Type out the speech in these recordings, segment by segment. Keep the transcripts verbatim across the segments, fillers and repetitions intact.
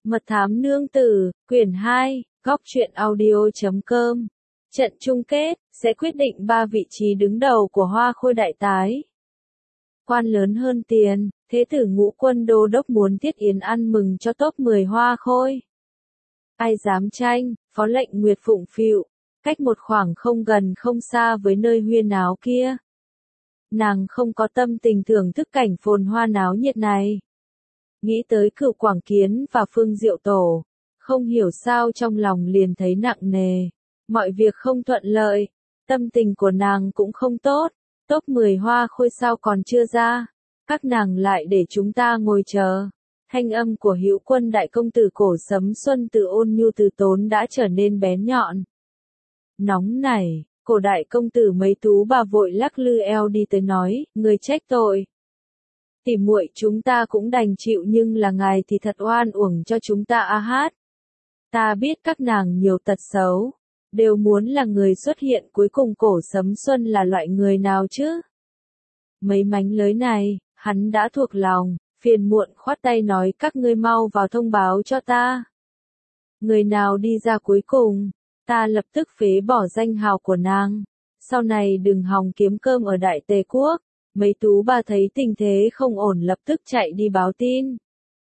Mật thám nương tử, quyển hai, góc truyện audio chấm com. Trận chung kết, sẽ quyết định ba vị trí đứng đầu của Hoa Khôi Đại Tái. Quan lớn hơn tiền, Thế tử Ngũ Quân Đô đốc muốn Tiết Yến ăn mừng cho top mười Hoa Khôi. Ai dám tranh, phó lệnh Nguyệt phụng phịu, cách một khoảng không gần không xa với nơi huyên náo kia. Nàng không có tâm tình thưởng thức cảnh phồn hoa náo nhiệt này. Nghĩ tới Cửu Quảng Kiến và Phương Diệu Tổ, không hiểu sao trong lòng liền thấy nặng nề. Mọi việc không thuận lợi, tâm tình của nàng cũng không tốt. Top mười Hoa Khôi sao còn chưa ra, các nàng lại để chúng ta ngồi chờ. Thanh âm của Hữu Quân đại công tử Cổ Sấm Xuân từ ôn nhu từ tốn đã trở nên bén nhọn. Nóng này, Cổ đại công tử mấy tú bà vội lắc lư eo đi tới nói, người trách tội. Tỉ muội chúng ta cũng đành chịu, nhưng là ngài thì thật oan uổng cho chúng ta a hát. Ta biết các nàng nhiều tật xấu, đều muốn là người xuất hiện cuối cùng. Cổ Sấm Xuân là loại người nào chứ? Mấy mánh lới này, hắn đã thuộc lòng, phiền muộn khoát tay nói các ngươi mau vào thông báo cho ta. Người nào đi ra cuối cùng, ta lập tức phế bỏ danh hào của nàng. Sau này đừng hòng kiếm cơm ở Đại Tề Quốc. Mấy tú bà thấy tình thế không ổn lập tức chạy đi báo tin.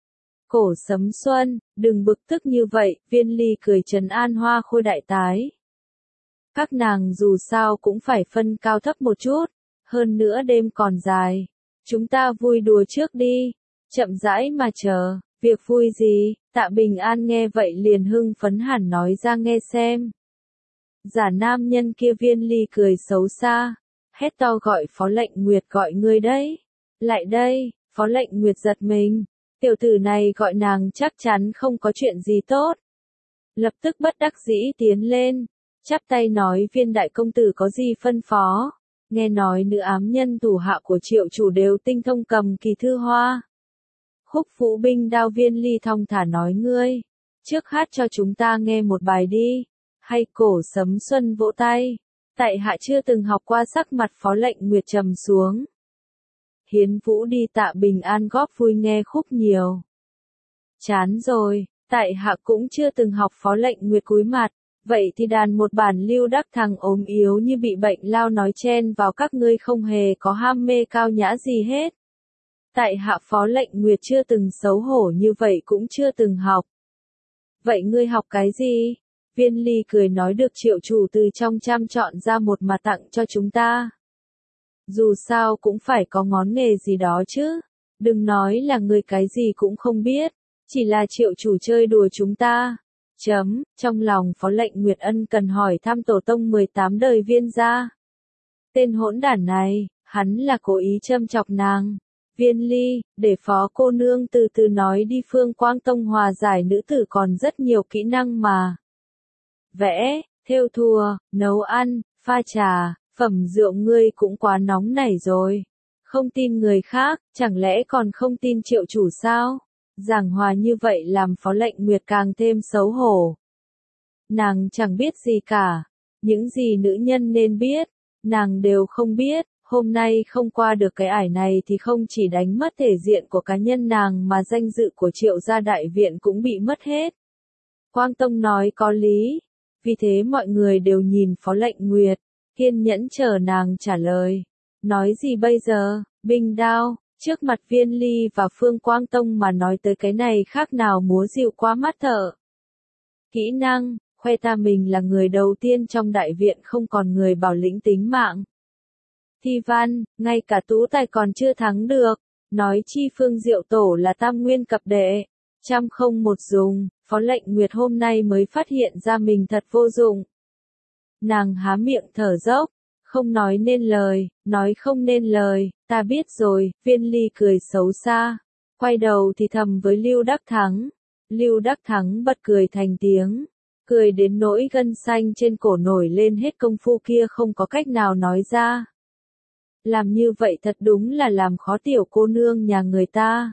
Cổ Sấm Xuân, đừng bực tức như vậy, Viên Ly cười trấn an Hoa Khôi Đại Tái. Các nàng dù sao cũng phải phân cao thấp một chút, hơn nữa đêm còn dài. Chúng ta vui đùa trước đi, chậm rãi mà chờ, việc vui gì? Tạ Bình An nghe vậy liền hưng phấn hẳn nói ra nghe xem. Giả nam nhân kia Viên Ly cười xấu xa, hét to gọi Phó Lệnh Nguyệt gọi ngươi đấy. Lại đây, Phó Lệnh Nguyệt giật mình, tiểu tử này gọi nàng chắc chắn không có chuyện gì tốt. Lập tức bất đắc dĩ tiến lên, chắp tay nói Viên đại công tử có gì phân phó. Nghe nói nữ ám nhân thủ hạ của Triệu chủ đều tinh thông cầm kỳ thư hoa. Khúc Vũ binh đao. Viên Ly thong thả nói ngươi, trước hát cho chúng ta nghe một bài đi. Hay? Cổ Sấm Xuân vỗ tay. Tại hạ chưa từng học qua. Sắc mặt Phó Lệnh Nguyệt trầm xuống. Hiến Vũ đi. Tạ Bình An góp vui nghe khúc nhiều. Chán rồi, tại hạ cũng chưa từng học. Phó Lệnh Nguyệt cúi mặt. Vậy thì đàn một bản Lưu Đắc Thằng ốm yếu như bị bệnh lao nói chen vào các ngươi không hề có ham mê cao nhã gì hết. Tại hạ Phó Lệnh Nguyệt chưa từng xấu hổ như vậy cũng chưa từng học. Vậy ngươi học cái gì? Viên Ly cười nói được Triệu chủ từ trong trăm chọn ra một mà tặng cho chúng ta. Dù sao cũng phải có ngón nghề gì đó chứ. Đừng nói là người cái gì cũng không biết. Chỉ là Triệu chủ chơi đùa chúng ta. Chấm, trong lòng Phó Lệnh Nguyệt ân cần hỏi thăm tổ tông mười tám đời Viên gia. Tên hỗn đản này, hắn là cố ý châm chọc nàng. Viên Ly, để Phó cô nương từ từ nói đi. Phương Quang Tông hòa giải nữ tử còn rất nhiều kỹ năng mà. Vẽ, thêu thùa, nấu ăn, pha trà, phẩm rượu ngươi cũng quá nóng nảy rồi. Không tin người khác, chẳng lẽ còn không tin Triệu chủ sao? Giảng hòa như vậy làm Phó Lệnh Nguyệt càng thêm xấu hổ. Nàng chẳng biết gì cả. Những gì nữ nhân nên biết, nàng đều không biết. Hôm nay không qua được cái ải này thì không chỉ đánh mất thể diện của cá nhân nàng mà danh dự của Triệu gia đại viện cũng bị mất hết. Quang Tông nói có lý. Vì thế mọi người đều nhìn Phó Lệnh Nguyệt, kiên nhẫn chờ nàng trả lời. Nói gì bây giờ? Binh đao, trước mặt Viên Ly và Phương Quang Tông mà nói tới cái này khác nào múa rượu qua mắt thợ. Kỹ năng, khoe ta mình là người đầu tiên trong đại viện không còn người bảo lĩnh tính mạng. Thi văn, ngay cả tú tài còn chưa thắng được. Nói chi Phương Diệu Tổ là tam nguyên cập đệ. Trăm không một dùng. Phó Lệnh Nguyệt hôm nay mới phát hiện ra mình thật vô dụng. Nàng há miệng thở dốc, không nói nên lời, nói không nên lời. Ta biết rồi. Viên Ly cười xấu xa, quay đầu thì thầm với Lưu Đắc Thắng. Lưu Đắc Thắng bật cười thành tiếng, cười đến nỗi gân xanh trên cổ nổi lên hết, công phu kia không có cách nào nói ra. Làm như vậy thật đúng là làm khó tiểu cô nương nhà người ta.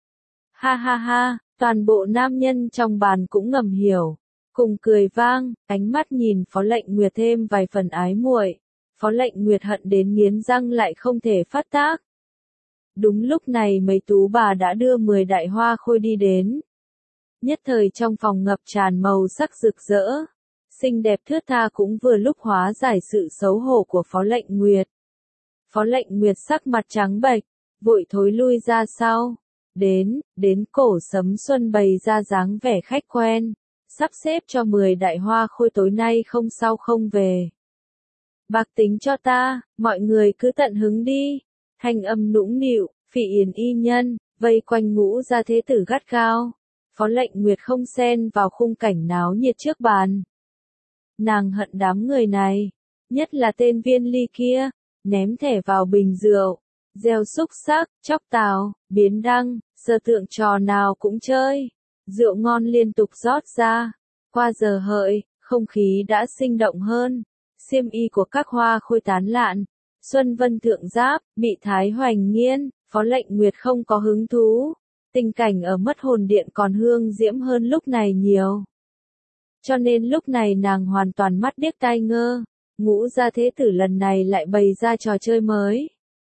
Ha ha ha, toàn bộ nam nhân trong bàn cũng ngầm hiểu, cùng cười vang, ánh mắt nhìn Phó Lệnh Nguyệt thêm vài phần ái muội. Phó Lệnh Nguyệt hận đến nghiến răng lại không thể phát tác. Đúng lúc này mấy tú bà đã đưa mười đại Hoa Khôi đi đến. Nhất thời trong phòng ngập tràn màu sắc rực rỡ. Xinh đẹp thướt tha cũng vừa lúc hóa giải sự xấu hổ của Phó Lệnh Nguyệt. Phó Lệnh Nguyệt sắc mặt trắng bệch, vội thối lui ra sau. Đến, đến Cổ Sấm Xuân bày ra dáng vẻ khách quen, sắp xếp cho mười đại hoa khôi tối nay không sao không về. Bạc tính cho ta, mọi người cứ tận hứng đi. Thanh âm nũng nịu, Phỉ Yến y nhân, vây quanh Ngũ Gia Thế Tử gắt gao. Phó Lệnh Nguyệt không xen vào khung cảnh náo nhiệt trước bàn. Nàng hận đám người này, nhất là tên Viên Ly kia, ném thẻ vào bình rượu, gieo xúc sắc, chóc tàu, biến đăng, sơ tượng trò nào cũng chơi. Rượu ngon liên tục rót ra, qua giờ hợi, không khí đã sinh động hơn. Xiêm y của các hoa khôi tán lạn, Xuân Vân Thượng Giáp, Mị Thái Hoành Nghiên, Phó Lệnh Nguyệt không có hứng thú. Tình cảnh ở Mất Hồn Điện còn hương diễm hơn lúc này nhiều. Cho nên lúc này nàng hoàn toàn mắt điếc tai ngơ. Ngũ Gia Thế Tử lần này lại bày ra trò chơi mới.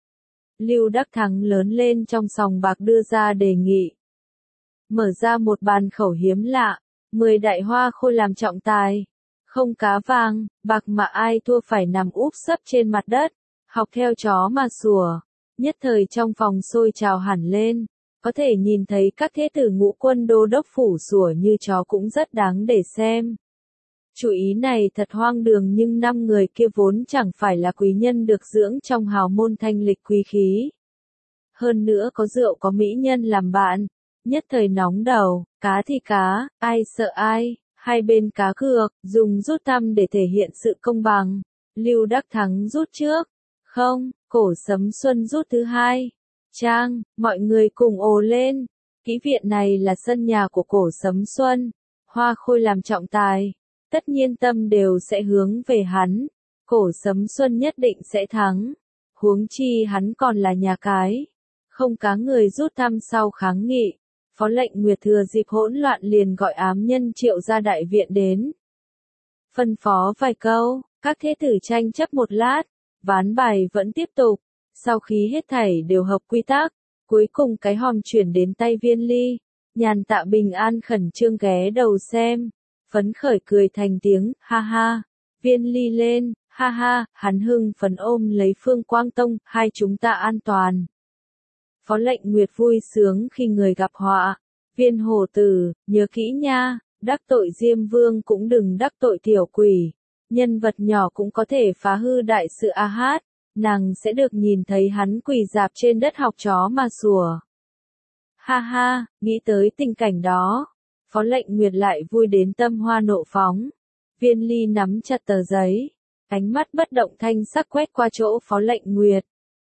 Lưu Đắc Thắng lớn lên trong sòng bạc đưa ra đề nghị. Mở ra một bàn khẩu hiếm lạ, mười đại hoa khôi làm trọng tài. Không cá vàng, bạc mà ai thua phải nằm úp sấp trên mặt đất, học theo chó mà sủa. Nhất thời trong phòng sôi trào hẳn lên, có thể nhìn thấy các thế tử ngũ quân đô đốc phủ sủa như chó cũng rất đáng để xem. Chủ ý này thật hoang đường nhưng năm người kia vốn chẳng phải là quý nhân được dưỡng trong hào môn thanh lịch quý khí. Hơn nữa có rượu có mỹ nhân làm bạn, nhất thời nóng đầu, cá thì cá, ai sợ ai, hai bên cá cược, dùng rút thăm để thể hiện sự công bằng. Lưu Đắc Thắng rút trước, không, Cổ Sấm Xuân rút thứ hai. Trang, mọi người cùng ồ lên, kỹ viện này là sân nhà của Cổ Sấm Xuân, hoa khôi làm trọng tài, tất nhiên tâm đều sẽ hướng về hắn, Cổ Sấm Xuân nhất định sẽ thắng, huống chi hắn còn là nhà cái, không cá người rút thăm sau kháng nghị. Phó Lệnh Nguyệt thừa dịp hỗn loạn liền gọi ám nhân triệu ra đại viện đến. Phân phó vài câu, các thế tử tranh chấp một lát, ván bài vẫn tiếp tục. Sau khi hết thảy đều hợp quy tắc, cuối cùng cái hòm chuyển đến tay Viên Ly. Nhàn Tạ bình an khẩn trương ghé đầu xem, phấn khởi cười thành tiếng, ha ha. Viên Ly lên, ha ha, hắn hưng phấn ôm lấy Phương Quang Tông, hai chúng ta an toàn. Phó Lệnh Nguyệt vui sướng khi người gặp họa. Viên Hổ Tử, nhớ kỹ nha, đắc tội Diêm Vương cũng đừng đắc tội tiểu quỷ. Nhân vật nhỏ cũng có thể phá hư đại sự a hát, nàng sẽ được nhìn thấy hắn quỳ dạp trên đất học chó mà sủa. Ha ha, nghĩ tới tình cảnh đó, Phó Lệnh Nguyệt lại vui đến tâm hoa nộ phóng. Viên Ly nắm chặt tờ giấy, ánh mắt bất động thanh sắc quét qua chỗ Phó Lệnh Nguyệt.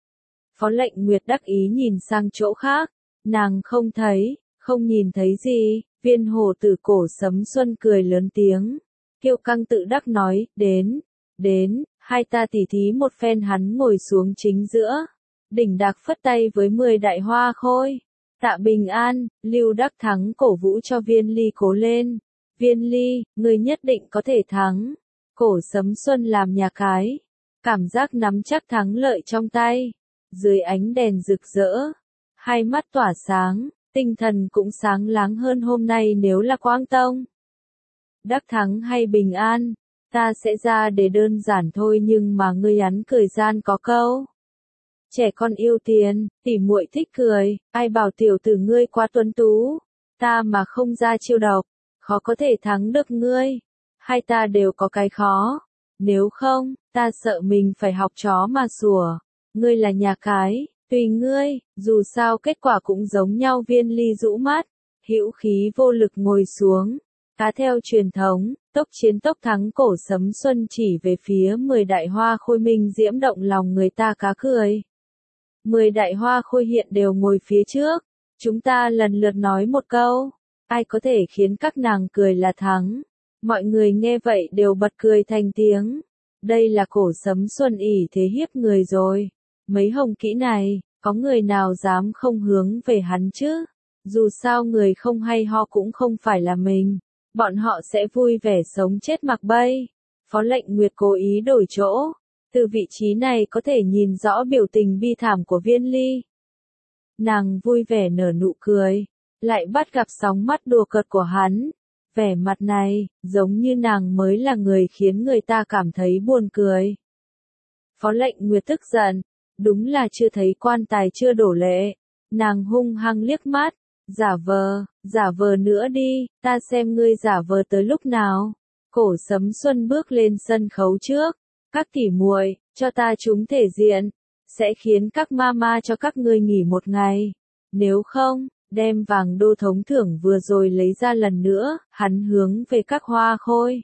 Phó Lệnh Nguyệt đắc ý nhìn sang chỗ khác, nàng không thấy, không nhìn thấy gì. Viên Hổ Tử Cổ Sấm Xuân cười lớn tiếng, kiêu căng tự đắc nói, đến, đến, hai ta tỉ thí một phen. Hắn ngồi xuống chính giữa, đỉnh đạc phất tay với mười đại hoa khôi. Tạ bình an, Lưu Đắc Thắng cổ vũ cho Viên Ly cố lên. Viên Ly, ngươi nhất định có thể thắng. Cổ Sấm Xuân làm nhà cái, cảm giác nắm chắc thắng lợi trong tay. Dưới ánh đèn rực rỡ, hai mắt tỏa sáng, tinh thần cũng sáng láng hơn hôm nay nếu là Quang Tông. Đắc thắng hay bình an, ta sẽ ra để đơn giản thôi nhưng mà ngươi hắn cười gian có câu. Trẻ con yêu tiền, tỉ muội thích cười, ai bảo tiểu tử ngươi quá tuấn tú, ta mà không ra chiêu độc, khó có thể thắng được ngươi. Hai ta đều có cái khó, nếu không, ta sợ mình phải học chó mà sủa. Ngươi là nhà cái, tùy ngươi, dù sao kết quả cũng giống nhau. Viên Ly rũ mắt, hữu khí vô lực ngồi xuống. Cá theo truyền thống, tốc chiến tốc thắng. Cổ Sấm Xuân chỉ về phía mười đại hoa khôi minh diễm động lòng người ta cá cười. Mười đại hoa khôi hiện đều ngồi phía trước, chúng ta lần lượt nói một câu, ai có thể khiến các nàng cười là thắng. Mọi người nghe vậy đều bật cười thành tiếng. Đây là Cổ Sấm Xuân ỷ thế hiếp người rồi. Mấy hồng kỹ này, có người nào dám không hướng về hắn chứ? Dù sao người không hay ho cũng không phải là mình. Bọn họ sẽ vui vẻ sống chết mặc bay. Phó Lệnh Nguyệt cố ý đổi chỗ. Từ vị trí này có thể nhìn rõ biểu tình bi thảm của Viên Ly. Nàng vui vẻ nở nụ cười. lại bắt gặp sóng mắt đùa cợt của hắn. Vẻ mặt này, giống như nàng mới là người khiến người ta cảm thấy buồn cười. Phó Lệnh Nguyệt tức giận, đúng là chưa thấy quan tài chưa đổ lệ. Nàng hung hăng liếc mắt, giả vờ, giả vờ nữa đi, ta xem ngươi giả vờ tới lúc nào. Cổ Sấm Xuân bước lên sân khấu trước, các tỉ muội, cho ta trúng thể diện, sẽ khiến các mama cho các ngươi nghỉ một ngày. Nếu không, đem vàng đô thống thưởng vừa rồi lấy ra lần nữa, hắn hướng về các hoa khôi.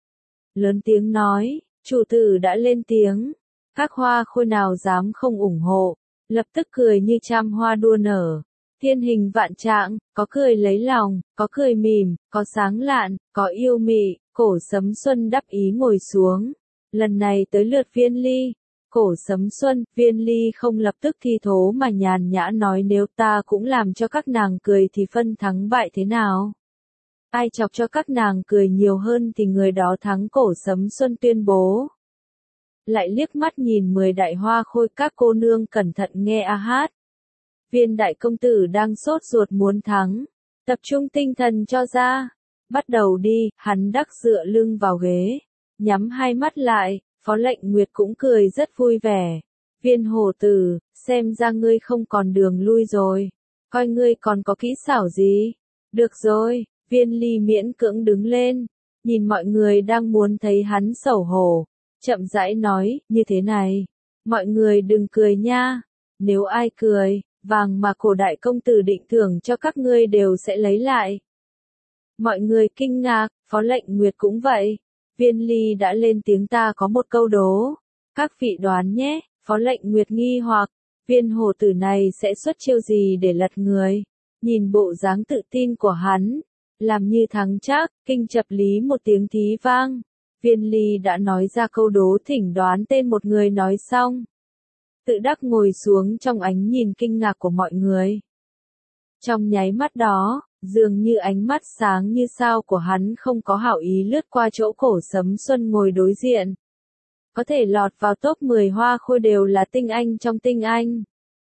Lớn tiếng nói, chủ tử đã lên tiếng, các hoa khôi nào dám không ủng hộ, lập tức cười như trăm hoa đua nở. Thiên hình vạn trạng, có cười lấy lòng, có cười mỉm, có sáng lạn, có yêu mị. Cổ Sấm Xuân đắc ý ngồi xuống. Lần này tới lượt Viên Ly. Cổ Sấm Xuân, Viên Ly không lập tức thi thố mà nhàn nhã nói nếu ta cũng làm cho các nàng cười thì phân thắng bại thế nào? Ai chọc cho các nàng cười nhiều hơn thì người đó thắng. Cổ Sấm Xuân tuyên bố. Lại liếc mắt nhìn mười đại hoa khôi, các cô nương cẩn thận nghe a hát. Viên đại công tử đang sốt ruột muốn thắng. Tập trung tinh thần cho ra. Bắt đầu đi, hắn đắc dựa lưng vào ghế. Nhắm hai mắt lại, Phó Lệnh Nguyệt cũng cười rất vui vẻ. Viên hổ tử, xem ra ngươi không còn đường lui rồi. Coi ngươi còn có kỹ xảo gì. Được rồi, Viên Ly miễn cưỡng đứng lên. Nhìn mọi người đang muốn thấy hắn xấu hổ. Chậm rãi nói, như thế này. Mọi người đừng cười nha. Nếu ai cười, vàng mà cổ đại công tử định thưởng cho các ngươi đều sẽ lấy lại. Mọi người kinh ngạc, Phó Lệnh Nguyệt cũng vậy. Viên Ly đã lên tiếng ta có một câu đố. Các vị đoán nhé, Phó Lệnh Nguyệt nghi hoặc, viên hổ tử này sẽ xuất chiêu gì để lật người. Nhìn bộ dáng tự tin của hắn, làm như thắng chắc, kinh chập lý một tiếng thí vang. Viên Ly đã nói ra câu đố thỉnh đoán tên một người nói xong. Tự đắc ngồi xuống trong ánh nhìn kinh ngạc của mọi người. Trong nháy mắt đó, dường như ánh mắt sáng như sao của hắn không có hảo ý lướt qua chỗ Cổ Sấm Xuân ngồi đối diện. Có thể lọt vào top mười hoa khôi đều là tinh anh trong tinh anh.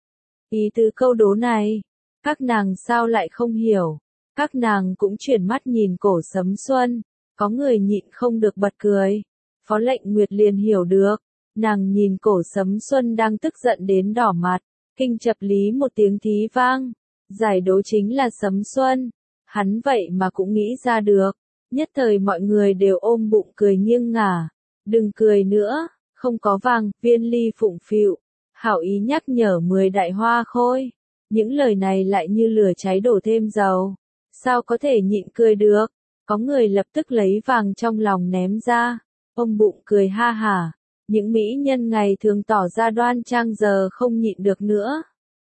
Ý từ câu đố này, các nàng sao lại không hiểu. Các nàng cũng chuyển mắt nhìn Cổ Sấm Xuân, có người nhịn không được bật cười. Phó Lệnh Nguyệt liền hiểu được, nàng nhìn Cổ Sấm Xuân đang tức giận đến đỏ mặt, kinh chập lý một tiếng thí vang. Giải đố chính là Sấm Xuân. Hắn vậy mà cũng nghĩ ra được. Nhất thời mọi người đều ôm bụng cười nghiêng ngả. Đừng cười nữa, không có vàng. Viên Ly phụng phịu, hảo ý nhắc nhở mười đại hoa khôi. Những lời này lại như lửa cháy đổ thêm dầu. Sao có thể nhịn cười được? Có người lập tức lấy vàng trong lòng ném ra. Ôm bụng cười ha hả. Những mỹ nhân ngày thường tỏ ra đoan trang giờ không nhịn được nữa.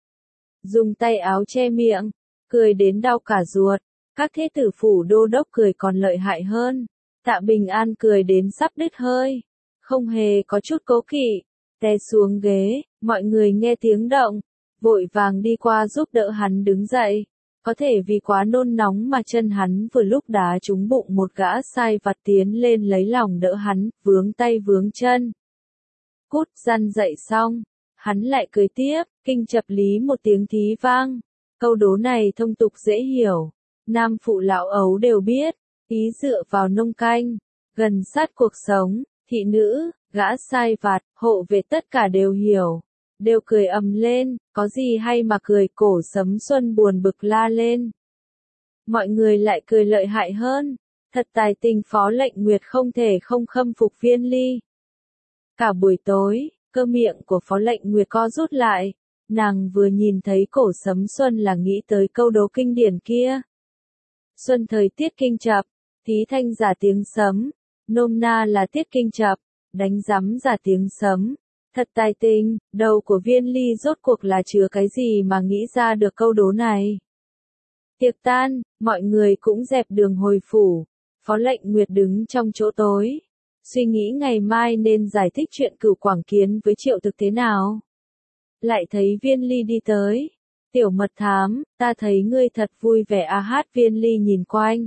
Dùng tay áo che miệng, cười đến đau cả ruột. Các thế tử phủ đô đốc cười còn lợi hại hơn. Tạ Bình An cười đến sắp đứt hơi. Không hề có chút cố kỵ. Té xuống ghế, mọi người nghe tiếng động. Vội vàng đi qua giúp đỡ hắn đứng dậy. Có thể vì quá nôn nóng mà chân hắn vừa lúc đá trúng bụng một gã sai vặt tiến lên lấy lòng đỡ hắn, vướng tay vướng chân. Cút răn dậy xong. Hắn lại cười tiếp, kinh chập lý một tiếng thí vang. Câu đố này thông tục dễ hiểu. Nam phụ lão ấu đều biết. Ý dựa vào nông canh. Gần sát cuộc sống. Thị nữ, gã sai vặt, hộ vệ tất cả đều hiểu. Đều cười ầm lên. Có gì hay mà cười. Cổ Sấm Xuân buồn bực la lên. Mọi người lại cười lợi hại hơn. Thật tài tình Phó Lệnh Nguyệt không thể không khâm phục Viên Ly. Cả buổi tối, cơ miệng của Phó Lệnh Nguyệt co rút lại. Nàng vừa nhìn thấy Cổ Sấm Xuân là nghĩ tới câu đố kinh điển kia. Xuân thời tiết kinh chập, thí thanh giả tiếng sấm. Nôm na là tiết kinh chập, đánh rắm giả tiếng sấm. Thật tài tình, đầu của Viên Ly rốt cuộc là chứa cái gì mà nghĩ ra được câu đố này. Tiệc tan, mọi người cũng dẹp đường hồi phủ. Phó Lệnh Nguyệt đứng trong chỗ tối. Suy nghĩ ngày mai nên giải thích chuyện Cửu Quảng Kiến với Triệu Thực thế nào. Lại thấy Viên Ly đi tới. Tiểu mật thám, ta thấy ngươi thật vui vẻ a hát. Viên Ly nhìn quanh.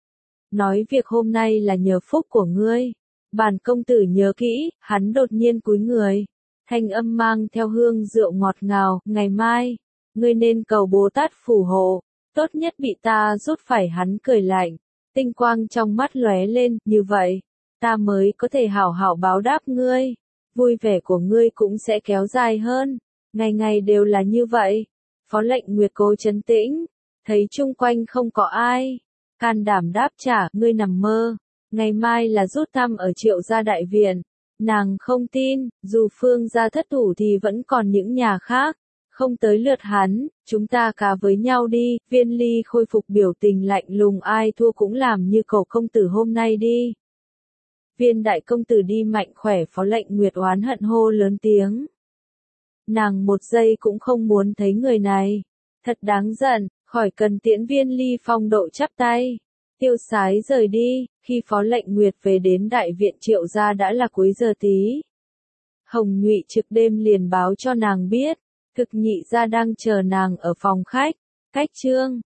Nói việc hôm nay là nhờ phúc của ngươi. Bản công tử nhớ kỹ, hắn đột nhiên cúi người. Thanh âm mang theo hương rượu ngọt ngào, ngày mai, ngươi nên cầu Bồ Tát phù hộ. tốt nhất bị ta rút phải. Hắn cười lạnh, tinh quang trong mắt lóe lên, như vậy, ta mới có thể hảo hảo báo đáp ngươi, vui vẻ của ngươi cũng sẽ kéo dài hơn, ngày ngày đều là như vậy. Phó Lệnh Nguyệt cố trấn tĩnh, thấy chung quanh không có ai, can đảm đáp trả, ngươi nằm mơ, ngày mai là rút thăm ở Triệu gia đại viện. Nàng không tin, dù Phương gia thất thủ thì vẫn còn những nhà khác, không tới lượt hắn, chúng ta cá với nhau đi. Viên Ly khôi phục biểu tình lạnh lùng, ai thua cũng làm như cậu công tử hôm nay đi. Viên đại công tử đi mạnh khỏe. Phó Lệnh Nguyệt oán hận hô lớn tiếng. Nàng một giây cũng không muốn thấy người này, thật đáng giận, khỏi cần tiễn. Viên Ly phong độ chắp tay, tiêu sái rời đi. Khi Phó Lệnh Nguyệt về đến đại viện Triệu gia đã là cuối giờ tí. Hồng Nhụy trực đêm liền báo cho nàng biết, Cực Nhị gia đang chờ nàng ở phòng khách. Cách chương